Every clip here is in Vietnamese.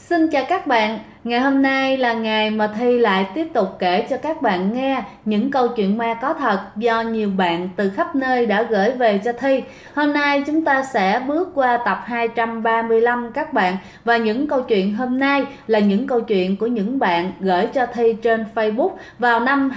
Xin chào các bạn, ngày hôm nay là ngày mà Thi lại tiếp tục kể cho các bạn nghe những câu chuyện ma có thật do nhiều bạn từ khắp nơi đã gửi về cho Thi. Hôm nay chúng ta sẽ bước qua tập 235 các bạn, và những câu chuyện hôm nay là những câu chuyện của những bạn gửi cho Thi trên Facebook vào năm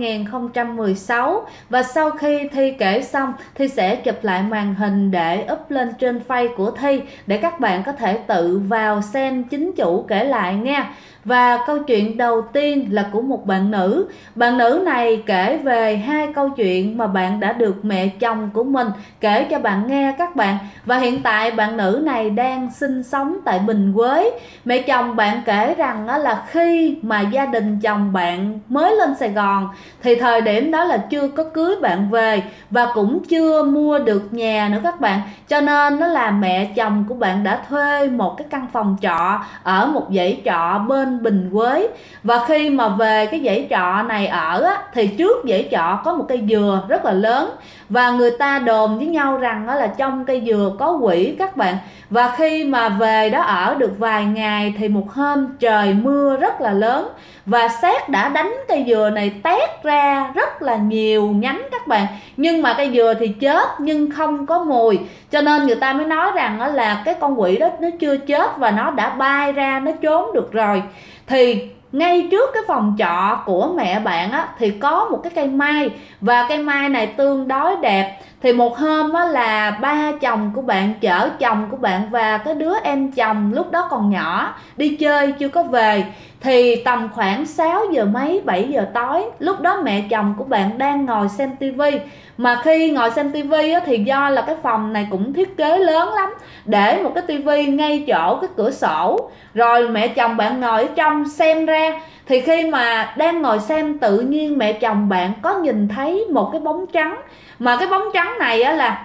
2016. Và sau khi Thi kể xong, Thi sẽ chụp lại màn hình để up lên trên face của Thi để các bạn có thể tự vào xem chính chủ kể lại nha. Và câu chuyện đầu tiên là của một bạn nữ. Bạn nữ này kể về hai câu chuyện mà bạn đã được mẹ chồng của mình kể cho bạn nghe các bạn. Và hiện tại bạn nữ này đang sinh sống tại Bình Quế. Mẹ chồng bạn kể rằng là khi mà gia đình chồng bạn mới lên Sài Gòn thì thời điểm đó là chưa có cưới bạn về và cũng chưa mua được nhà nữa các bạn. Cho nên nó là mẹ chồng của bạn đã thuê một cái căn phòng trọ ở một dãy trọ bên Bình Quế. Và khi mà về cái dãy trọ này ở thì trước dãy trọ có một cây dừa rất là lớn, và người ta đồn với nhau rằng là trong cây dừa có quỷ các bạn. Và khi mà về đó ở được vài ngày thì một hôm trời mưa rất là lớn và sét đã đánh cây dừa này tét ra rất là nhiều nhánh các bạn. Nhưng mà cây dừa thì chết nhưng không có mùi, cho nên người ta mới nói rằng là cái con quỷ đó nó chưa chết và nó đã bay ra, nó trốn được rồi. Thì ngay trước cái phòng trọ của mẹ bạn thì có một cái cây mai, và cây mai này tương đối đẹp. Thì một hôm là ba chồng của bạn chở chồng của bạn và cái đứa em chồng lúc đó còn nhỏ đi chơi chưa có về. Thì tầm khoảng 6 giờ mấy 7 giờ tối, lúc đó mẹ chồng của bạn đang ngồi xem tivi. Mà khi ngồi xem tivi thì do là cái phòng này cũng thiết kế lớn lắm, để một cái tivi ngay chỗ cái cửa sổ. Rồi mẹ chồng bạn ngồi ở trong xem ra. Thì khi mà đang ngồi xem, tự nhiên mẹ chồng bạn có nhìn thấy một cái bóng trắng. Mà cái bóng trắng này là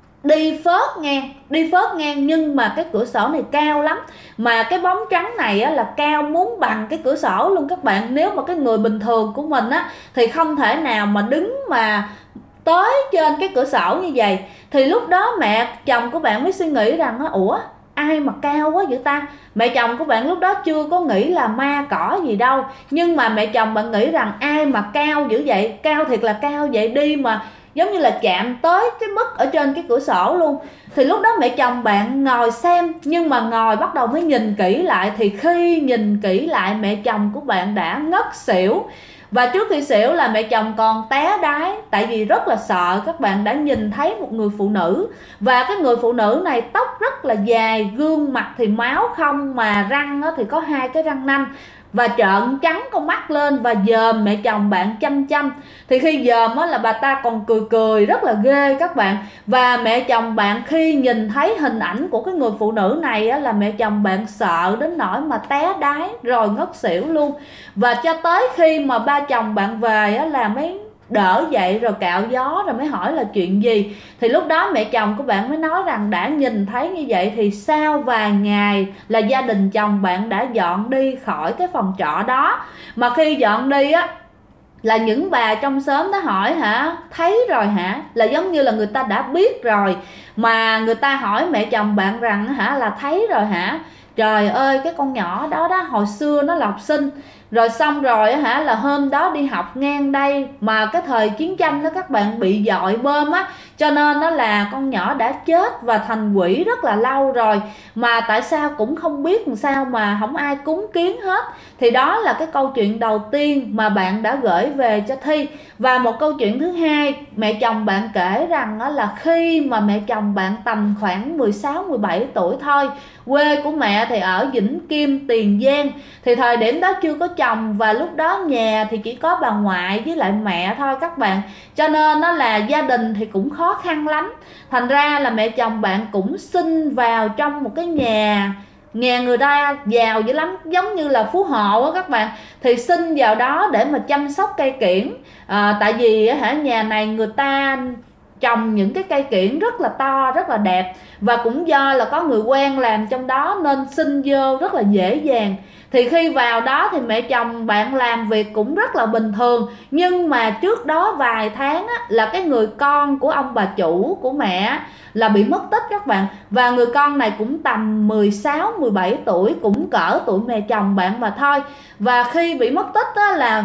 đi phớt ngang, nhưng mà cái cửa sổ này cao lắm. Mà cái bóng trắng này là cao muốn bằng cái cửa sổ luôn các bạn. Nếu mà cái người bình thường của mình thì không thể nào mà đứng mà tới trên cái cửa sổ như vậy. Thì lúc đó mẹ chồng của bạn mới suy nghĩ rằng ủa, ai mà cao quá vậy ta. Mẹ chồng của bạn lúc đó chưa có nghĩ là ma cỏ gì đâu, nhưng mà mẹ chồng bạn nghĩ rằng ai mà cao dữ vậy, cao thiệt là cao vậy, đi mà giống như là chạm tới cái mức ở trên cái cửa sổ luôn. Thì lúc đó mẹ chồng bạn ngồi xem, nhưng mà ngồi bắt đầu mới nhìn kỹ lại. Thì khi nhìn kỹ lại, mẹ chồng của bạn đã ngất xỉu. Và trước khi xỉu là mẹ chồng còn té đái, tại vì rất là sợ các bạn đã nhìn thấy một người phụ nữ. Và cái người phụ nữ này tóc rất là dài, gương mặt thì máu không, mà răng thì có hai cái răng nanh, và trợn trắng con mắt lên và dòm mẹ chồng bạn chăm chăm. Thì khi dòm là bà ta còn cười cười rất là ghê các bạn. Và mẹ chồng bạn khi nhìn thấy hình ảnh của cái người phụ nữ này là mẹ chồng bạn sợ đến nỗi mà té đái rồi ngất xỉu luôn. Và cho tới khi mà ba chồng bạn về là mới đỡ dậy rồi cạo gió, rồi mới hỏi là chuyện gì. Thì lúc đó mẹ chồng của bạn mới nói rằng đã nhìn thấy như vậy thì sau vài ngày là gia đình chồng bạn đã dọn đi khỏi cái phòng trọ đó. Mà khi dọn đi là những bà trong xóm nó hỏi thấy rồi là giống như là người ta đã biết rồi. Mà người ta hỏi mẹ chồng bạn rằng là thấy rồi Trời ơi, cái con nhỏ đó hồi xưa nó là học sinh, rồi xong rồi là hôm đó đi học ngang đây, mà cái thời chiến tranh đó các bạn, bị dội bom cho nên nó là con nhỏ đã chết và thành quỷ rất là lâu rồi. Mà tại sao cũng không biết làm sao mà không ai cúng kiến hết. Thì đó là cái câu chuyện đầu tiên mà bạn đã gửi về cho Thi. Và một câu chuyện thứ hai, mẹ chồng bạn kể rằng là khi mà mẹ chồng bạn tầm khoảng 16-17 tuổi thôi, quê của mẹ thì ở Vĩnh Kim, Tiền Giang. Thì thời điểm đó chưa có chồng, và lúc đó nhà thì chỉ có bà ngoại với lại mẹ thôi các bạn. Cho nên nó là gia đình thì cũng khó khăn lắm. Thành ra là mẹ chồng bạn cũng xin vào trong một cái nhà người ta giàu dữ lắm, giống như là phú hộ các bạn. Thì xin vào đó để mà chăm sóc cây kiểng. Tại vì nhà này người ta trồng những cái cây kiểng rất là to, rất là đẹp. Và cũng do là có người quen làm trong đó nên xin vô rất là dễ dàng. Thì khi vào đó thì mẹ chồng bạn làm việc cũng rất là bình thường, nhưng mà trước đó vài tháng á, là cái người con của ông bà chủ của mẹ là bị mất tích các bạn. Và người con này cũng tầm 16, 17 tuổi, cũng cỡ tuổi mẹ chồng bạn mà thôi. Và khi bị mất tích á, là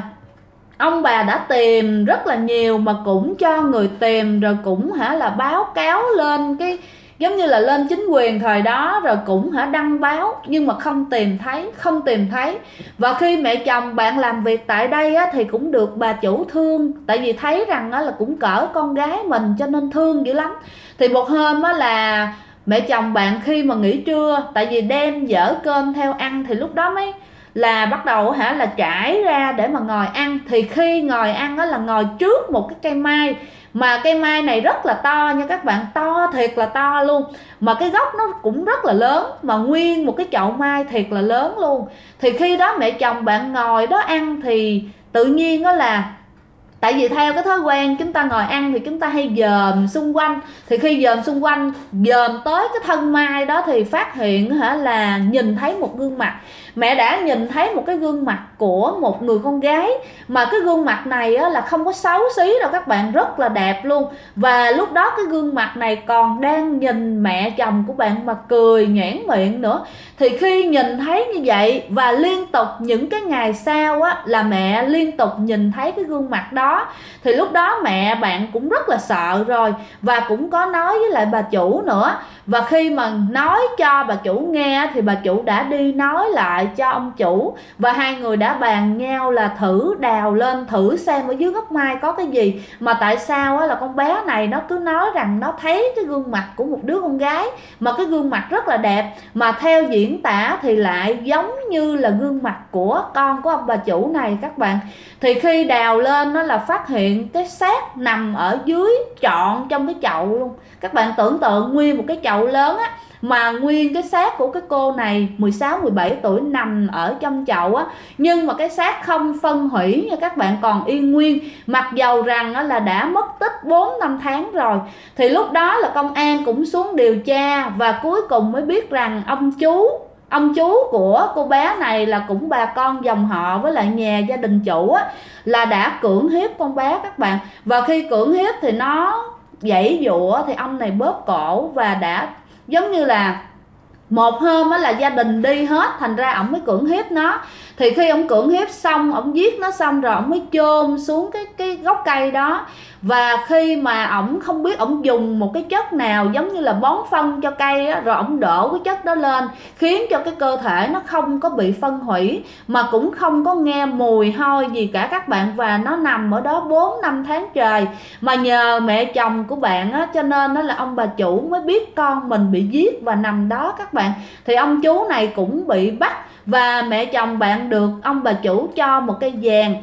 ông bà đã tìm rất là nhiều mà cũng cho người tìm, rồi cũng là báo cáo lên cái giống như là lên chính quyền thời đó, rồi cũng đăng báo, nhưng mà không tìm thấy. Và khi mẹ chồng bạn làm việc tại đây á, thì cũng được bà chủ thương, tại vì thấy rằng á, là cũng cỡ con gái mình cho nên thương dữ lắm. Thì một hôm á, là mẹ chồng bạn khi mà nghỉ trưa, tại vì đem dở cơm theo ăn, thì lúc đó mới là bắt đầu là trải ra để mà ngồi ăn. Thì khi ngồi ăn đó là ngồi trước một cái cây mai, mà cây mai này rất là to nha các bạn, to thiệt là to luôn, mà cái gốc nó cũng rất là lớn, mà nguyên một cái chậu mai thiệt là lớn luôn. Thì khi đó mẹ chồng bạn ngồi đó ăn thì tự nhiên đó là, tại vì theo cái thói quen chúng ta ngồi ăn thì chúng ta hay dòm xung quanh, thì khi dòm xung quanh, dòm tới cái thân mai đó thì phát hiện là nhìn thấy một gương mặt. Mẹ đã nhìn thấy một cái gương mặt của một người con gái, mà cái gương mặt này là không có xấu xí đâu các bạn, rất là đẹp luôn. Và lúc đó cái gương mặt này còn đang nhìn mẹ chồng của bạn mà cười nhoẻn miệng nữa. Thì khi nhìn thấy như vậy, và liên tục những cái ngày sau là mẹ liên tục nhìn thấy cái gương mặt đó, thì lúc đó mẹ bạn cũng rất là sợ rồi, và cũng có nói với lại bà chủ nữa. Và khi mà nói cho bà chủ nghe thì bà chủ đã đi nói lại cho ông chủ, và hai người đã bàn nhau là thử đào lên, thử xem ở dưới gốc mai có cái gì, mà tại sao là con bé này nó cứ nói rằng nó thấy cái gương mặt của một đứa con gái, mà cái gương mặt rất là đẹp, mà theo diễn tả thì lại giống như là gương mặt của con của ông bà chủ này các bạn. Thì khi đào lên nó là phát hiện cái xác nằm ở dưới trọn trong cái chậu luôn. Các bạn tưởng tượng nguyên một cái chậu lớn á, mà nguyên cái xác của cái cô này 16, 17 tuổi nằm ở trong chậu á, nhưng mà cái xác không phân hủy nha các bạn, còn yên nguyên, mặc dầu rằng là đã mất tích 4 năm tháng rồi. Thì lúc đó là công an cũng xuống điều tra, và cuối cùng mới biết rằng ông chú của cô bé này là cũng bà con dòng họ với lại nhà gia đình chủ á, là đã cưỡng hiếp con bé các bạn. Và khi cưỡng hiếp thì nó giãy giụa, thì ông này bóp cổ, và đã giống như là một hôm là gia đình đi hết, thành ra ổng mới cưỡng hiếp nó. Thì khi ổng cưỡng hiếp xong, ổng giết nó xong rồi ổng mới chôn xuống cái gốc cây đó. Và khi mà ổng không biết ổng dùng một cái chất nào giống như là bón phân cho cây á, rồi ổng đổ cái chất đó lên, khiến cho cái cơ thể nó không có bị phân hủy, mà cũng không có nghe mùi hôi gì cả các bạn. Và nó nằm ở đó 4 năm tháng trời, mà nhờ mẹ chồng của bạn á, cho nên đó là ông bà chủ mới biết con mình bị giết và nằm đó các bạn. Thì ông chú này cũng bị bắt, và mẹ chồng bạn được ông bà chủ cho một cây vàng,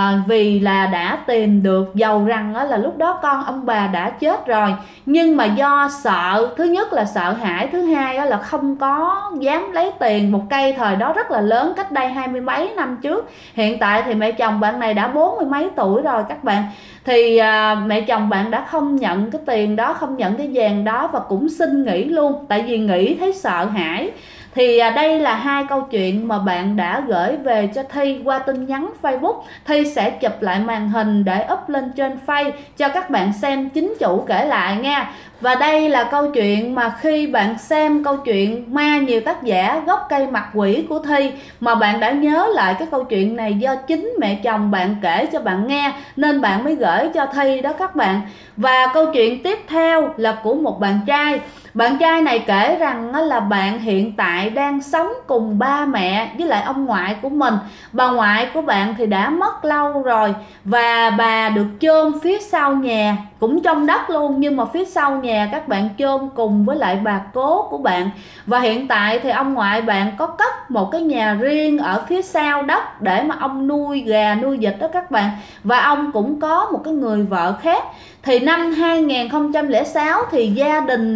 vì là đã tìm được, dầu rằng là lúc đó con ông bà đã chết rồi. Nhưng mà do sợ, thứ nhất là sợ hãi, thứ hai là không có dám lấy tiền. Một cây thời đó rất là lớn, cách đây 20 mấy năm trước. Hiện tại thì mẹ chồng bạn này đã 40 mấy tuổi rồi các bạn. Thì mẹ chồng bạn đã không nhận cái tiền đó, không nhận cái vàng đó, và cũng xin nghỉ luôn, tại vì nghỉ thấy sợ hãi. Thì đây là hai câu chuyện mà bạn đã gửi về cho Thi qua tin nhắn Facebook. Thi sẽ chụp lại màn hình để up lên trên Face cho các bạn xem chính chủ kể lại nha. Và đây là câu chuyện mà khi bạn xem câu chuyện Ma Nhiều Tác Giả Gốc Cây Mặt Quỷ của Thi, mà bạn đã nhớ lại cái câu chuyện này do chính mẹ chồng bạn kể cho bạn nghe, nên bạn mới gửi cho Thi đó các bạn. Và câu chuyện tiếp theo là của một bạn trai. Bạn trai này kể rằng là bạn hiện tại đang sống cùng ba mẹ với lại ông ngoại của mình. Bà ngoại của bạn thì đã mất lâu rồi, và bà được chôn phía sau nhà, cũng trong đất luôn, nhưng mà phía sau nhà các bạn chôn cùng với lại bà cố của bạn. Và hiện tại thì ông ngoại bạn có cất một cái nhà riêng ở phía sau đất để mà ông nuôi gà nuôi vịt đó các bạn. Và ông cũng có một cái người vợ khác. Thì năm 2006 thì gia đình của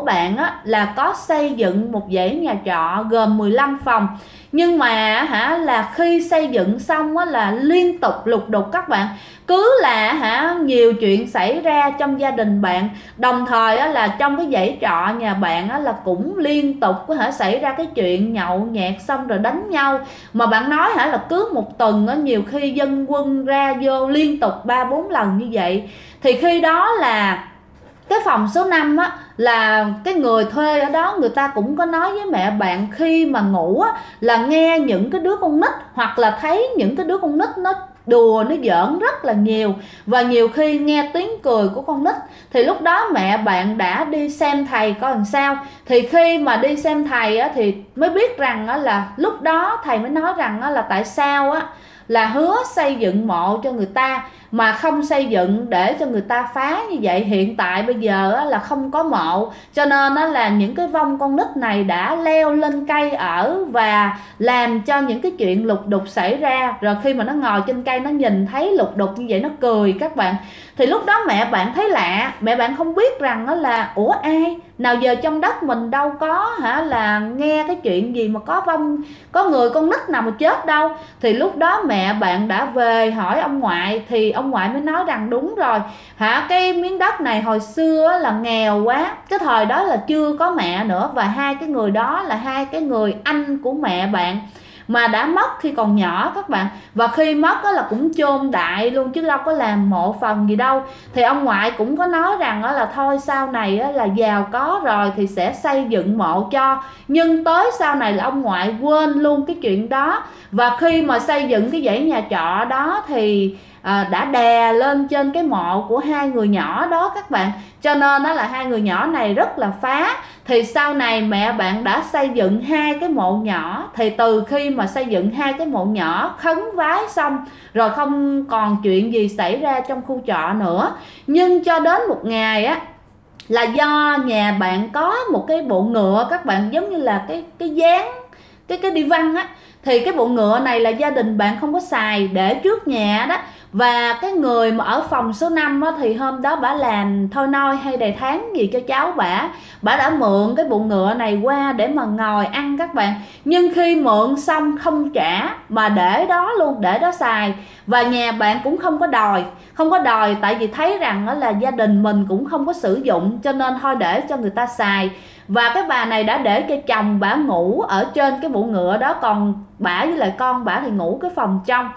bạn á, là có xây dựng một dãy nhà trọ gồm 15 phòng, nhưng mà là khi xây dựng xong á, là liên tục lục đục các bạn, cứ là nhiều chuyện xảy ra trong gia đình bạn, đồng thời á, là trong cái dãy trọ nhà bạn á, là cũng liên tục có thể xảy ra cái chuyện nhậu nhẹt xong rồi đánh nhau, mà bạn nói là cứ một tuần á, nhiều khi dân quân ra vô liên tục 3-4 lần như vậy. Thì khi đó là cái phòng số 5 á, là cái người thuê ở đó người ta cũng có nói với mẹ bạn khi mà ngủ á, là nghe những cái đứa con nít hoặc là thấy những cái đứa con nít nó đùa nó giỡn rất là nhiều, và nhiều khi nghe tiếng cười của con nít. Thì lúc đó mẹ bạn đã đi xem thầy coi làm sao. Thì khi mà đi xem thầy á, thì mới biết rằng á, là lúc đó thầy mới nói rằng á, là tại sao á, là hứa xây dựng mộ cho người ta mà không xây dựng để cho người ta phá như vậy. Hiện tại bây giờ á, là không có mộ, cho nên á, là những cái vong con nít này đã leo lên cây ở và làm cho những cái chuyện lục đục xảy ra. Rồi khi mà nó ngồi trên cây nó nhìn thấy lục đục như vậy nó cười các bạn. Thì lúc đó mẹ bạn thấy lạ, mẹ bạn không biết rằng đó là ủa ai nào giờ trong đất mình đâu có là nghe cái chuyện gì mà có vong có người con nít nào mà chết đâu. Thì lúc đó mẹ bạn đã về hỏi ông ngoại, thì ông ngoại mới nói rằng đúng rồi cái miếng đất này hồi xưa là nghèo quá, cái thời đó là chưa có mẹ nữa, và hai cái người đó là hai cái người anh của mẹ bạn mà đã mất khi còn nhỏ các bạn, và khi mất đó là cũng chôn đại luôn chứ đâu có làm mộ phần gì đâu. Thì ông ngoại cũng có nói rằng đó là thôi sau này là giàu có rồi thì sẽ xây dựng mộ cho, nhưng tới sau này là ông ngoại quên luôn cái chuyện đó. Và khi mà xây dựng cái dãy nhà trọ đó thì đã đè lên trên cái mộ của hai người nhỏ đó các bạn, cho nên đó là hai người nhỏ này rất là phá. Thì sau này mẹ bạn đã xây dựng hai cái mộ nhỏ. Thì từ khi mà xây dựng hai cái mộ nhỏ khấn vái xong rồi không còn chuyện gì xảy ra trong khu trọ nữa. Nhưng cho đến một ngày á, là do nhà bạn có một cái bộ ngựa các bạn, giống như là cái dáng cái đi văn á, thì cái bộ ngựa này là gia đình bạn không có xài để trước nhà đó. Và cái người mà ở phòng số 5 á, thì hôm đó bả làm thôi nôi hay đầy tháng gì cho cháu bả đã mượn cái bộ ngựa này qua để mà ngồi ăn các bạn. Nhưng khi mượn xong không trả mà để đó luôn, để đó xài. Và nhà bạn cũng không có đòi tại vì thấy rằng đó là gia đình mình cũng không có sử dụng, cho nên thôi để cho người ta xài. Và cái bà này đã để cho chồng bả ngủ ở trên cái bộ ngựa đó, còn bả với lại con bả thì ngủ cái phòng trong.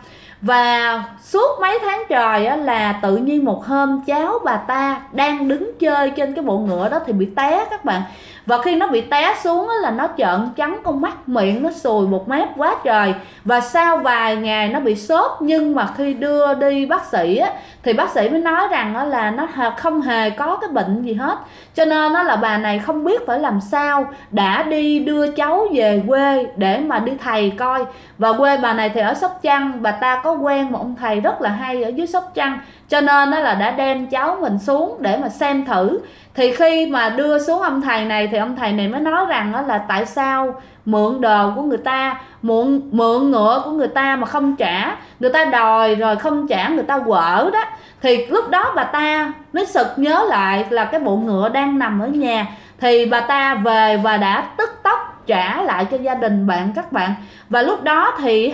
Và suốt mấy tháng trời á, là tự nhiên một hôm cháu bà ta đang đứng chơi trên cái bộ ngựa đó thì bị té các bạn. Và khi nó bị té xuống á, là nó trợn trắng con mắt, miệng nó sùi một mép quá trời. Và sau vài ngày nó bị sốt, nhưng mà khi đưa đi bác sĩ á, thì bác sĩ mới nói rằng á, là nó không hề có cái bệnh gì hết. Cho nên á, là bà này không biết phải làm sao, đã đi đưa cháu về quê để mà đi thầy coi. Và quê bà này thì ở Sóc Trăng, bà ta có quen một ông thầy rất là hay ở dưới Sóc Trăng, cho nên đó là đã đem cháu mình xuống để mà xem thử. Thì khi mà đưa xuống ông thầy này thì ông thầy này mới nói rằng đó là tại sao mượn đồ của người ta, mượn ngựa của người ta mà không trả, người ta đòi rồi không trả, người ta quở đó. Thì lúc đó bà ta mới sực nhớ lại là cái bộ ngựa đang nằm ở nhà, thì bà ta về và đã tức tốc trả lại cho gia đình bạn các bạn. Và lúc đó thì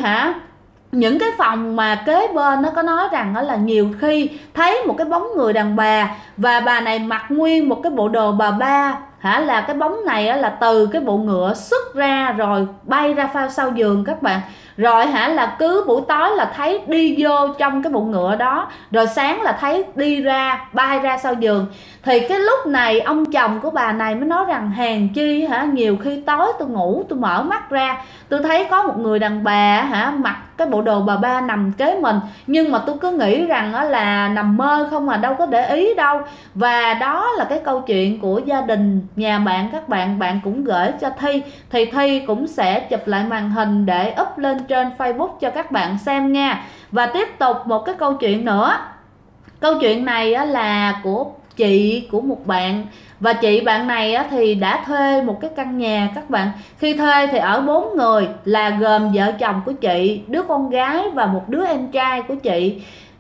những cái phòng mà kế bên nó có nói rằng đó là nhiều khi thấy một cái bóng người đàn bà, và bà này mặc nguyên một cái bộ đồ bà ba, là cái bóng này là từ cái bộ ngựa xuất ra rồi bay ra sau giường các bạn. Rồi là cứ buổi tối là thấy đi vô trong cái bộ ngựa đó, rồi sáng là thấy đi ra bay ra sau giường. Thì cái lúc này ông chồng của bà này mới nói rằng hèn chi nhiều khi tối tôi ngủ tôi mở mắt ra tôi thấy có một người đàn bà mặc cái bộ đồ bà ba nằm kế mình, nhưng mà tôi cứ nghĩ rằng là nằm mơ không mà đâu có để ý đâu. Và đó là cái câu chuyện của gia đình nhà bạn các bạn. Bạn cũng gửi cho Thi, thì Thi cũng sẽ chụp lại màn hình để up lên trên Facebook cho các bạn xem nha. Và tiếp tục một cái câu chuyện nữa. Câu chuyện này là của chị của một bạn, và chị bạn này thì đã thuê một cái căn nhà các bạn. Khi thuê thì ở 4 người là gồm vợ chồng của chị, đứa con gái và một đứa em trai của chị.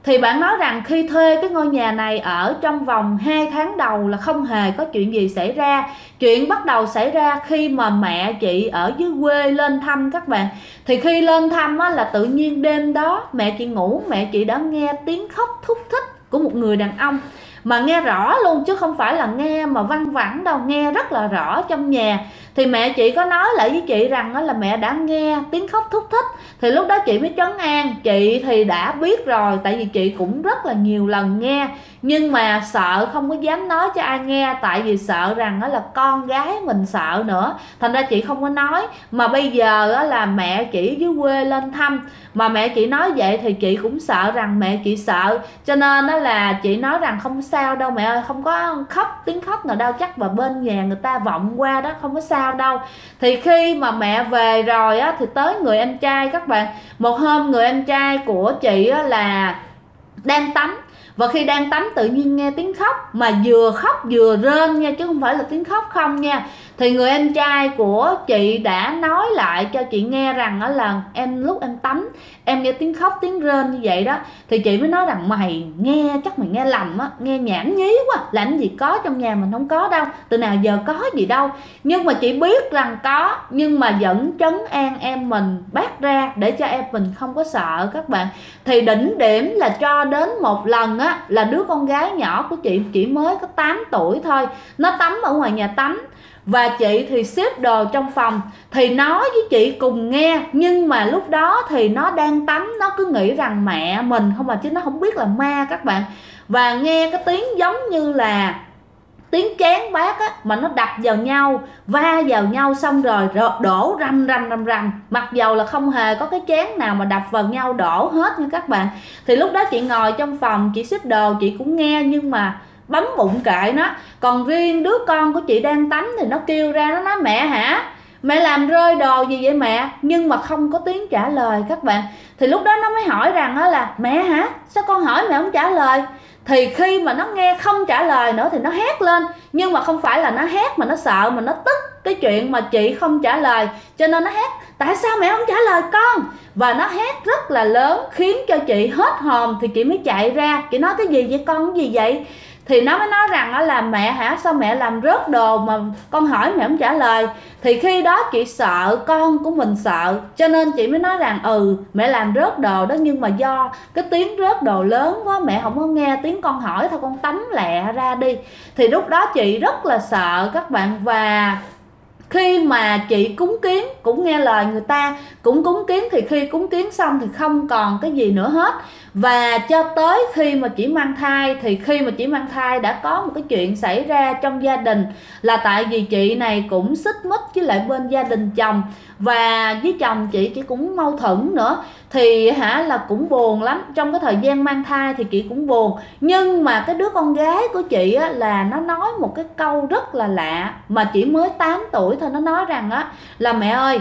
Thì bạn nói rằng khi thuê cái ngôi nhà này ở trong vòng 2 tháng đầu là không hề có chuyện gì xảy ra. Chuyện bắt đầu xảy ra khi mà mẹ chị ở dưới quê lên thăm các bạn. Thì khi lên thăm á, là tự nhiên đêm đó mẹ chị ngủ, mẹ chị đã nghe tiếng khóc thút thít của một người đàn ông. Mà nghe rõ luôn chứ không phải là nghe mà văng vẳng đâu, nghe rất là rõ trong nhà. Thì mẹ chị có nói lại với chị rằng là mẹ đã nghe tiếng khóc thút thít. Thì lúc đó chị mới trấn an. Chị thì đã biết rồi, tại vì chị cũng rất là nhiều lần nghe, nhưng mà sợ không có dám nói cho ai nghe, tại vì sợ rằng là con gái mình sợ nữa, thành ra chị không có nói. Mà bây giờ là mẹ chị dưới quê lên thăm mà mẹ chị nói vậy thì chị cũng sợ rằng mẹ chị sợ, cho nên là chị nói rằng không sao đâu mẹ ơi, không có khóc, tiếng khóc nào đâu, chắc vào bên nhà người ta vọng qua đó, không có sao đâu. Thì khi mà mẹ về rồi á, thì tới người anh trai các bạn. Một hôm người anh trai của chị á, là đang tắm, và khi đang tắm tự nhiên nghe tiếng khóc, mà vừa khóc vừa rên nha, chứ không phải là tiếng khóc không nha. Thì người anh trai của chị đã nói lại cho chị nghe rằng là lúc em tắm em nghe tiếng khóc tiếng rên như vậy đó. Thì chị mới nói rằng mày nghe, chắc mày nghe lầm á, nghe nhảm nhí quá, làm gì có, trong nhà mình không có đâu, từ nào giờ có gì đâu. Nhưng mà chị biết rằng có, nhưng mà vẫn trấn an em mình bác ra để cho em mình không có sợ các bạn. Thì đỉnh điểm là cho đến một lần á, là đứa con gái nhỏ của chị chỉ mới có 8 tuổi thôi, nó tắm ở ngoài nhà tắm, và chị thì xếp đồ trong phòng, thì nói với chị cùng nghe. Nhưng mà lúc đó thì nó đang tắm, nó cứ nghĩ rằng mẹ mình không, mà chứ nó không biết là ma các bạn. Và nghe cái tiếng giống như là tiếng chén bát á, mà nó đập vào nhau, va vào nhau, xong rồi đổ rầm rầm rầm rầm, mặc dầu là không hề có cái chén nào mà đập vào nhau đổ hết nha các bạn. Thì lúc đó chị ngồi trong phòng, chị xếp đồ, chị cũng nghe, nhưng mà bấm bụng kệ nó. Còn riêng đứa con của chị đang tắm thì nó kêu ra, nó nói mẹ hả, mẹ làm rơi đồ gì vậy mẹ, nhưng mà không có tiếng trả lời các bạn. Thì lúc đó nó mới hỏi rằng là mẹ hả, sao con hỏi mẹ không trả lời. Thì khi mà nó nghe không trả lời nữa thì nó hét lên, nhưng mà không phải là nó hét mà nó sợ, mà nó tức cái chuyện mà chị không trả lời, cho nên nó hét tại sao mẹ không trả lời con. Và nó hét rất là lớn khiến cho chị hết hồn. Thì chị mới chạy ra, chị nói cái gì vậy con, cái gì vậy. Thì nó mới nói rằng là mẹ hả, sao mẹ làm rớt đồ mà con hỏi mẹ không trả lời. Thì khi đó chị sợ con của mình sợ, cho nên chị mới nói rằng mẹ làm rớt đồ đó, nhưng mà do cái tiếng rớt đồ lớn quá, mẹ không có nghe tiếng con hỏi, thôi con tắm lẹ ra đi. Thì lúc đó chị rất là sợ các bạn. Và khi mà chị cúng kiến cũng nghe lời người ta, cũng cúng kiến, thì khi cúng kiến xong thì không còn cái gì nữa hết. Và cho tới khi mà chị mang thai, thì khi mà chị mang thai đã có một cái chuyện xảy ra trong gia đình, là tại vì chị này cũng xích mích với lại bên gia đình chồng, và với chồng chị cũng mâu thuẫn nữa. Thì là cũng buồn lắm, trong cái thời gian mang thai thì chị cũng buồn. Nhưng mà cái đứa con gái của chị á, là nó nói một cái câu rất là lạ, mà chỉ mới 8 tuổi thôi. Nó nói rằng là mẹ ơi,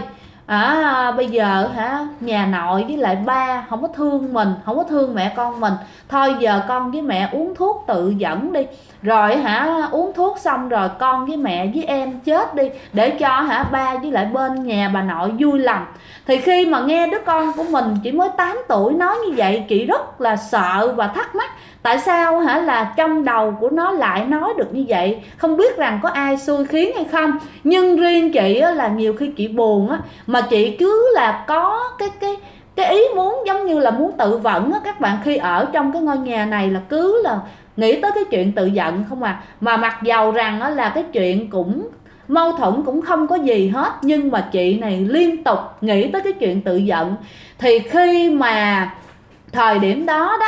bây giờ nhà nội với lại ba không có thương mình, không có thương mẹ con mình, thôi giờ con với mẹ uống thuốc tự dẫn đi, rồi uống thuốc xong rồi con với mẹ với em chết đi, để cho ba với lại bên nhà bà nội vui lòng. Thì khi mà nghe đứa con của mình chỉ mới 8 tuổi nói như vậy, chị rất là sợ và thắc mắc tại sao là trong đầu của nó lại nói được như vậy. Không biết rằng có ai xui khiến hay không, nhưng riêng chị là nhiều khi chị buồn mà chị cứ là có cái ý muốn giống như là muốn tự vẫn các bạn. Khi ở trong cái ngôi nhà này là cứ là nghĩ tới cái chuyện tự giận không mà mặc dầu rằng là cái chuyện cũng mâu thuẫn cũng không có gì hết, nhưng mà chị này liên tục nghĩ tới cái chuyện tự giận. Thì khi mà thời điểm đó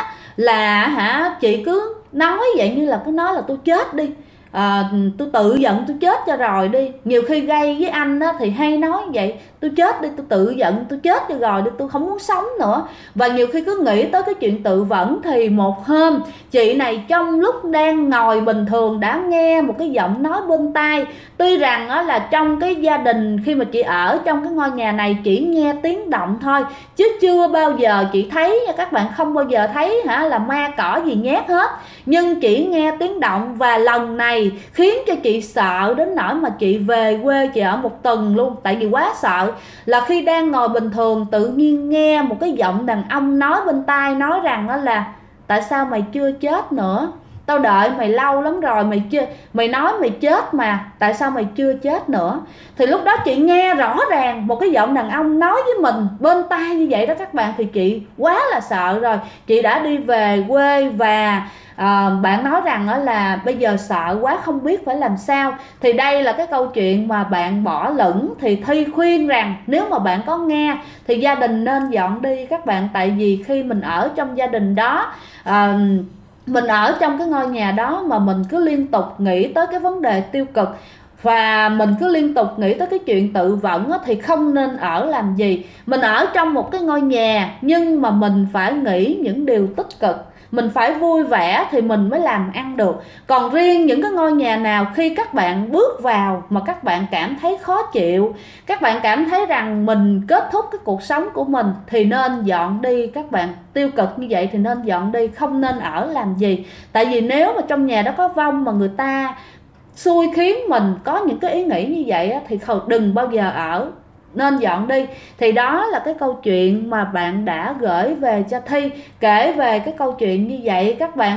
là chị cứ nói vậy, như là cứ nói là tôi chết đi, tôi tự giận tôi chết cho rồi đi. Nhiều khi gây với anh thì hay nói vậy, tôi chết đi, tôi tự giận tôi chết cho rồi đi, tôi không muốn sống nữa. Và nhiều khi cứ nghĩ tới cái chuyện tự vẫn. Thì một hôm chị này trong lúc đang ngồi bình thường đã nghe một cái giọng nói bên tai. Tuy rằng là trong cái gia đình, khi mà chị ở trong cái ngôi nhà này, chỉ nghe tiếng động thôi, chứ chưa bao giờ chị thấy nha các bạn, không bao giờ thấy là ma cỏ gì nhát hết. Nhưng chỉ nghe tiếng động, và lần này khiến cho chị sợ đến nỗi mà chị về quê chị ở một tuần luôn, tại vì quá sợ. Là khi đang ngồi bình thường tự nhiên nghe một cái giọng đàn ông nói bên tai, nói rằng là tại sao mày chưa chết nữa? Tao đợi mày lâu lắm rồi, mày nói mày chết mà, tại sao mày chưa chết nữa? Thì lúc đó chị nghe rõ ràng một cái giọng đàn ông nói với mình bên tai như vậy đó các bạn, thì chị quá là sợ rồi. Chị đã đi về quê và bạn nói rằng là bây giờ sợ quá không biết phải làm sao. Thì đây là cái câu chuyện mà bạn bỏ lửng. Thì Thi khuyên rằng nếu mà bạn có nghe thì gia đình nên dọn đi các bạn. Tại vì khi mình ở trong gia đình đó, mình ở trong cái ngôi nhà đó mà mình cứ liên tục nghĩ tới cái vấn đề tiêu cực và mình cứ liên tục nghĩ tới cái chuyện tự vẫn thì không nên ở làm gì. Mình ở trong một cái ngôi nhà nhưng mà mình phải nghĩ những điều tích cực, mình phải vui vẻ thì mình mới làm ăn được. Còn riêng những cái ngôi nhà nào khi các bạn bước vào mà các bạn cảm thấy khó chịu, các bạn cảm thấy rằng mình kết thúc cái cuộc sống của mình thì nên dọn đi các bạn. Tiêu cực như vậy thì nên dọn đi, không nên ở làm gì. Tại vì nếu mà trong nhà đó có vong mà người ta xui khiến mình có những cái ý nghĩ như vậy thì đừng bao giờ ở, nên dọn đi. Thì đó là cái câu chuyện mà bạn đã gửi về cho Thi, kể về cái câu chuyện như vậy các bạn.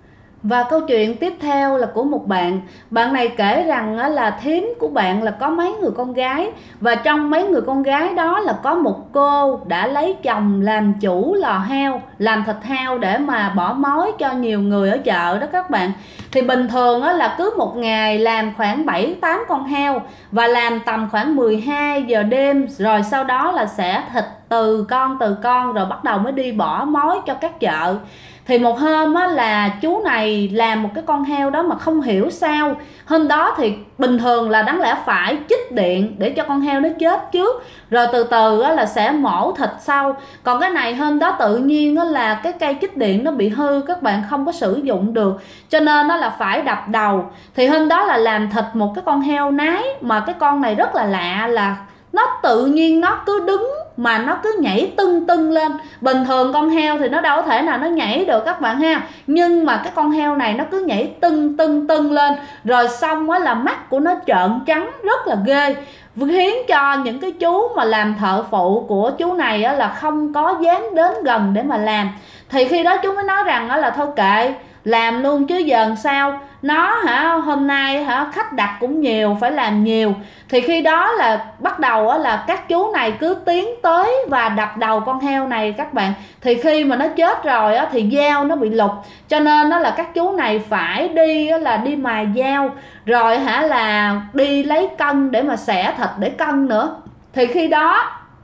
Và câu chuyện tiếp theo là của một bạn. Bạn này kể rằng là thím của bạn là có mấy người con gái, và trong mấy người con gái đó là có một cô đã lấy chồng làm chủ lò heo, làm thịt heo để mà bỏ mối cho nhiều người ở chợ đó các bạn. Thì bình thường là cứ một ngày làm khoảng 7-8 con heo và làm tầm khoảng 12 giờ đêm, rồi sau đó là sẽ thịt từ con rồi bắt đầu mới đi bỏ mối cho các chợ. Thì một hôm là chú này làm một cái con heo đó mà không hiểu sao hôm đó thì bình thường là đáng lẽ phải chích điện để cho con heo nó chết trước, rồi từ từ là sẽ mổ thịt sau. Còn cái này hôm đó tự nhiên là cái cây chích điện nó bị hư, các bạn không có sử dụng được, cho nên nó là phải đập đầu. Thì hôm đó là làm thịt một cái con heo nái, mà cái con này rất là lạ là nó tự nhiên nó cứ đứng mà nó cứ nhảy tưng tưng lên. Bình thường con heo thì nó đâu có thể nào nó nhảy được các bạn ha, nhưng mà cái con heo này nó cứ nhảy tưng lên, rồi xong là mắt của nó trợn trắng rất là ghê, khiến cho những cái chú mà làm thợ phụ của chú này là không có dám đến gần để mà làm. Thì khi đó chú mới nói rằng là thôi kệ, làm luôn chứ giờ làm sao. Nó hôm nay khách đặt cũng nhiều, phải làm nhiều. Thì khi đó là bắt đầu là các chú này cứ tiến tới và đập đầu con heo này các bạn. Thì khi mà nó chết rồi thì dao nó bị lục, cho nên là các chú này phải đi là đi mài dao, rồi là đi lấy cân để mà xẻ thịt để cân nữa. Thì khi đó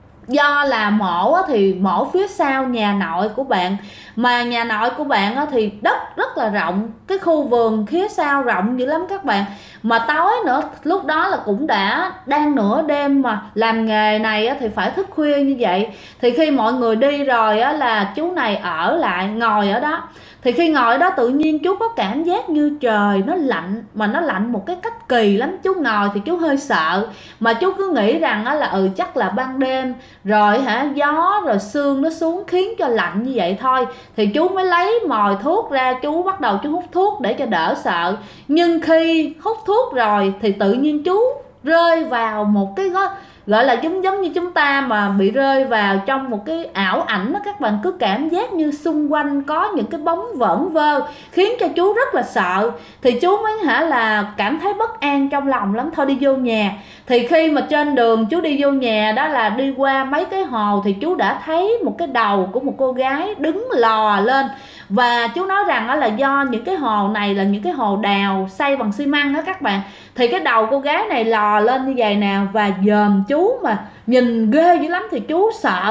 do là mổ thì mổ phía sau nhà nội của bạn, mà nhà nội của bạn thì đất rất là rộng, cái khu vườn phía sau rộng dữ lắm các bạn. Mà tối nữa, lúc đó là cũng đã đang nửa đêm, mà làm nghề này thì phải thức khuya như vậy. Thì khi mọi người đi rồi là chú này ở lại ngồi ở đó. Thì khi ngồi ở đó tự nhiên chú có cảm giác như trời nó lạnh, mà nó lạnh một cái cách kỳ lắm. Chú ngồi thì chú hơi sợ, mà chú cứ nghĩ rằng là chắc là ban đêm rồi gió rồi sương nó xuống khiến cho lạnh như vậy thôi. Thì chú mới lấy mồi thuốc ra, chú bắt đầu chú hút thuốc để cho đỡ sợ. Nhưng khi hút thuốc rồi thì tự nhiên chú rơi vào một cái gọi là giống như chúng ta mà bị rơi vào trong một cái ảo ảnh đó các bạn. Cứ cảm giác như xung quanh có những cái bóng vẩn vơ, khiến cho chú rất là sợ. Thì chú mới là cảm thấy bất an trong lòng lắm, thôi đi vô nhà. Thì khi mà trên đường chú đi vô nhà đó là đi qua mấy cái hồ, thì chú đã thấy một cái đầu của một cô gái đứng lò lên. Và chú nói rằng là do những cái hồ này là những cái hồ đào xây bằng xi măng đó các bạn. Thì cái đầu cô gái này lò lên như vậy nè, và dòm chú mà nhìn ghê dữ lắm. Thì chú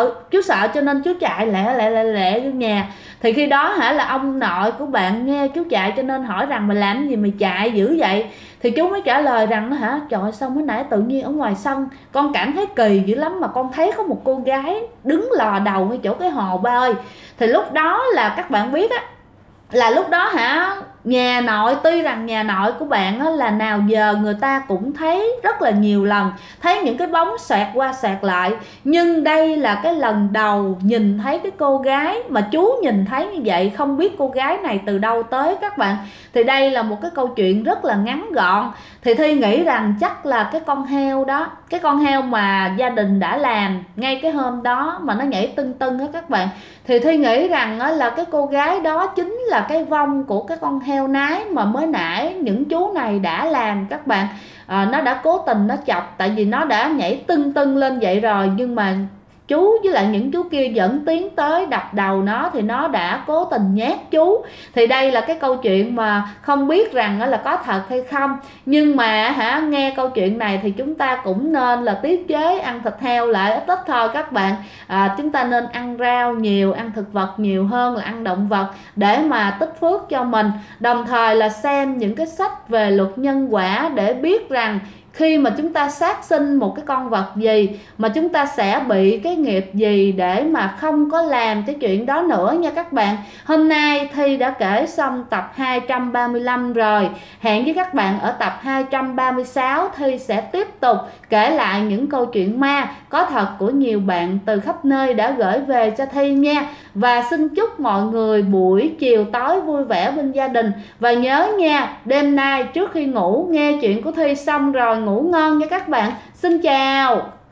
sợ cho nên chú chạy lẹ vô nhà. Thì khi đó là ông nội của bạn nghe chú chạy cho nên hỏi rằng mày làm gì mày chạy dữ vậy. Thì chú mới trả lời rằng trời ơi, sao mới nãy tự nhiên ở ngoài sân con cảm thấy kỳ dữ lắm, mà con thấy có một cô gái đứng lò đầu ngay chỗ cái hồ ba ơi. Thì lúc đó là các bạn biết là lúc đó Nhà nội, tuy rằng nhà nội của bạn á, là nào giờ người ta cũng thấy rất là nhiều lần, thấy những cái bóng xoẹt qua xoẹt lại, nhưng đây là cái lần đầu nhìn thấy cái cô gái mà chú nhìn thấy như vậy, không biết cô gái này từ đâu tới các bạn. Thì đây là một cái câu chuyện rất là ngắn gọn. Thì Thi nghĩ rằng chắc là cái con heo đó, cái con heo mà gia đình đã làm ngay cái hôm đó mà nó nhảy tưng tưng á các bạn, thì Thi nghĩ rằng là cái cô gái đó chính là cái vong của cái con heo nái mà mới nãy những chú này đã làm các bạn. Nó đã cố tình nó chọc, tại vì nó đã nhảy tưng tưng lên vậy rồi, nhưng mà chú với lại những chú kia vẫn tiến tới đập đầu nó, thì nó đã cố tình nhát chú. Thì đây là cái câu chuyện mà không biết rằng là có thật hay không, nhưng mà nghe câu chuyện này thì chúng ta cũng nên là tiết chế ăn thịt heo lại ít ít thôi các bạn. Chúng ta nên ăn rau nhiều, ăn thực vật nhiều hơn là ăn động vật, để mà tích phước cho mình, đồng thời là xem những cái sách về luật nhân quả để biết rằng khi mà chúng ta sát sinh một cái con vật gì mà chúng ta sẽ bị cái nghiệp gì, để mà không có làm cái chuyện đó nữa nha các bạn. Hôm nay Thi đã kể xong tập 235 rồi. Hẹn với các bạn ở tập 236, Thi sẽ tiếp tục kể lại những câu chuyện ma có thật của nhiều bạn từ khắp nơi đã gửi về cho Thi nha. Và xin chúc mọi người buổi chiều tối vui vẻ bên gia đình. Và nhớ nha, đêm nay trước khi ngủ nghe chuyện của Thi xong rồi ngủ ngon nha các bạn. Xin chào.